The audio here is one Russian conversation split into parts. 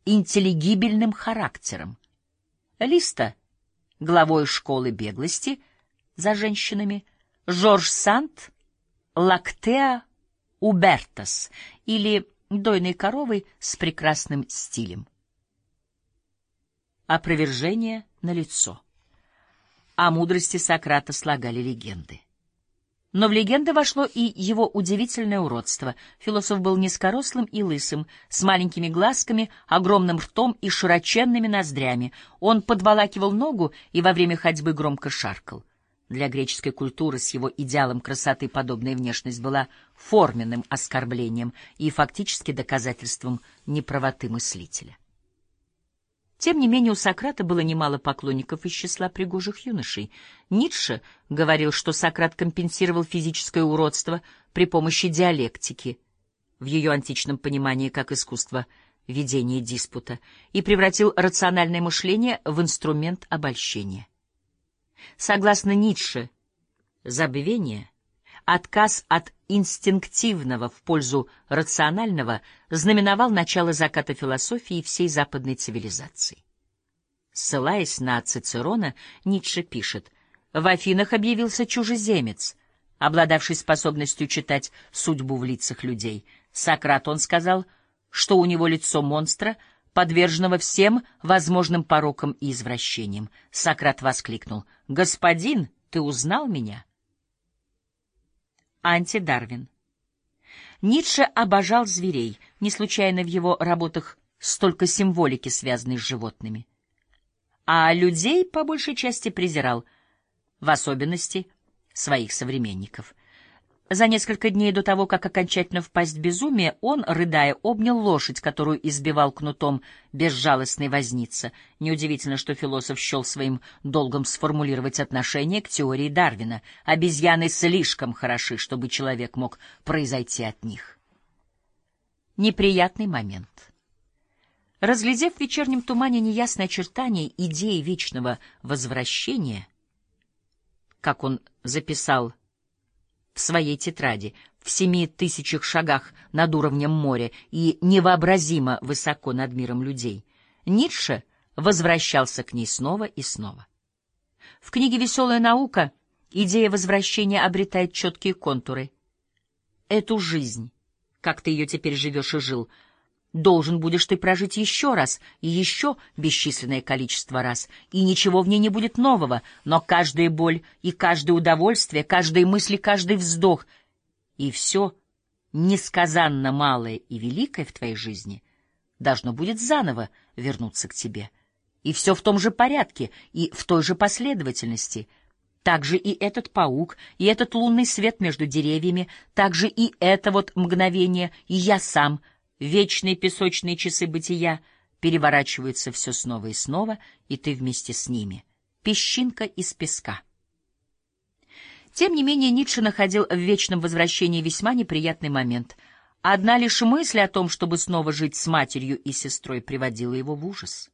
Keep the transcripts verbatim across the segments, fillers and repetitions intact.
интеллигибельным характером. Листа — главой школы беглости за женщинами, Жорж Санд — лактеа убертас, или дойной коровой с прекрасным стилем. Опровержение налицо. О мудрости Сократа слагали легенды. Но в легенды вошло и его удивительное уродство. Философ был низкорослым и лысым, с маленькими глазками, огромным ртом и широченными ноздрями. Он подволакивал ногу и во время ходьбы громко шаркал. Для греческой культуры с его идеалом красоты подобная внешность была форменным оскорблением и фактически доказательством неправоты мыслителя. Тем не менее, у Сократа было немало поклонников из числа пригожих юношей. Ницше говорил, что Сократ компенсировал физическое уродство при помощи диалектики, в ее античном понимании как искусство ведения диспута, и превратил рациональное мышление в инструмент обольщения. Согласно Ницше, забвение, отказ от инстинктивного в пользу рационального знаменовал начало заката философии и всей западной цивилизации. Ссылаясь на Цицерона, Ницше пишет: «В Афинах объявился чужеземец, обладавший способностью читать судьбу в лицах людей. Сократ, он сказал, что у него лицо монстра, подверженного всем возможным порокам и извращениям». Сократ воскликнул: «Господин, ты узнал меня?» Анти-Дарвин. Ницше обожал зверей, не случайно в его работах столько символики, связанной с животными. А людей по большей части презирал, в особенности своих современников. За несколько дней до того, как окончательно впасть в безумие, он, рыдая, обнял лошадь, которую избивал кнутом безжалостный возница. Неудивительно, что философ счел своим долгом сформулировать отношение к теории Дарвина. Обезьяны слишком хороши, чтобы человек мог произойти от них. Неприятный момент. Разглядев в вечернем тумане неясное очертание идеи вечного возвращения, как он записал в своей тетради, в семи тысячах шагах над уровнем моря и невообразимо высоко над миром людей, Ницше возвращался к ней снова и снова. В книге «Веселая наука» идея возвращения обретает четкие контуры. Эту жизнь, как ты ее теперь живешь и жил, должен будешь ты прожить еще раз и еще бесчисленное количество раз, и ничего в ней не будет нового, но каждая боль и каждое удовольствие, каждая мысль и каждый вздох, и все несказанно малое и великое в твоей жизни должно будет заново вернуться к тебе. И все в том же порядке и в той же последовательности. Также и этот паук, и этот лунный свет между деревьями, также и это вот мгновение, и я сам — вечные песочные часы бытия переворачиваются все снова и снова, и ты вместе с ними. Песчинка из песка. Тем не менее, Ницше находил в вечном возвращении весьма неприятный момент. Одна лишь мысль о том, чтобы снова жить с матерью и сестрой, приводила его в ужас.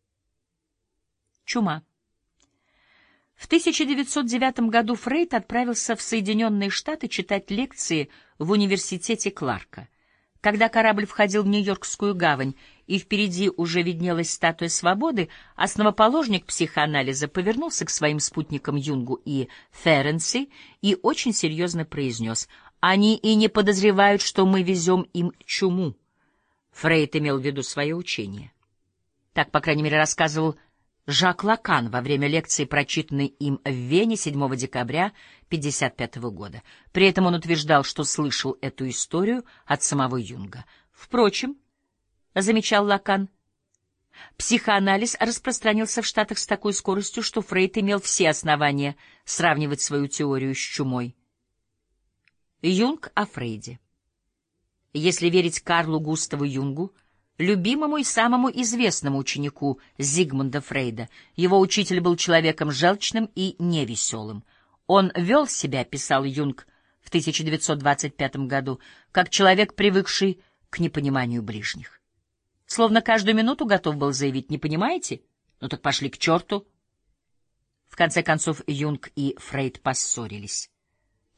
Чума. В тысяча девятьсот девятом году Фрейд отправился в Соединенные Штаты читать лекции в университете Кларка. Когда корабль входил в Нью-Йоркскую гавань, и впереди уже виднелась статуя свободы, основоположник психоанализа повернулся к своим спутникам Юнгу и Ференци и очень серьезно произнес: «Они и не подозревают, что мы везем им чуму». Фрейд имел в виду свое учение. Так, по крайней мере, рассказывал Жак Лакан во время лекции, прочитанной им в Вене седьмого декабря тысяча девятьсот пятьдесят пятого года. При этом он утверждал, что слышал эту историю от самого Юнга. Впрочем, замечал Лакан, психоанализ распространился в Штатах с такой скоростью, что Фрейд имел все основания сравнивать свою теорию с чумой. Юнг о Фрейде. Если верить Карлу Густаву Юнгу, любимому и самому известному ученику Зигмунда Фрейда, его учитель был человеком желчным и невеселым. Он вел себя, писал Юнг в тысяча девятьсот двадцать пятом году, как человек, привыкший к непониманию ближних. Словно каждую минуту готов был заявить: «Не понимаете? Ну так пошли к черту». В конце концов Юнг и Фрейд поссорились.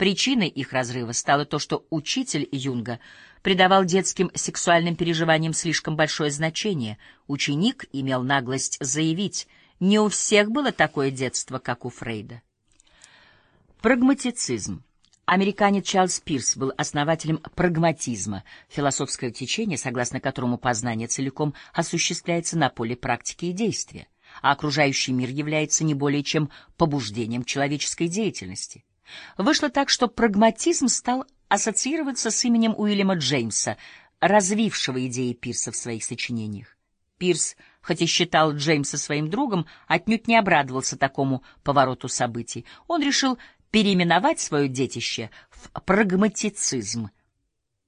Причиной их разрыва стало то, что учитель Юнга придавал детским сексуальным переживаниям слишком большое значение. Ученик имел наглость заявить: не у всех было такое детство, как у Фрейда. Прагматицизм. Американец Чарльз Пирс был основателем прагматизма, философское течение, согласно которому познание целиком осуществляется на поле практики и действия, а окружающий мир является не более чем побуждением человеческой деятельности. Вышло так, что прагматизм стал ассоциироваться с именем Уильяма Джеймса, развившего идеи Пирса в своих сочинениях. Пирс, хоть и считал Джеймса своим другом, отнюдь не обрадовался такому повороту событий. Он решил переименовать свое детище в прагматицизм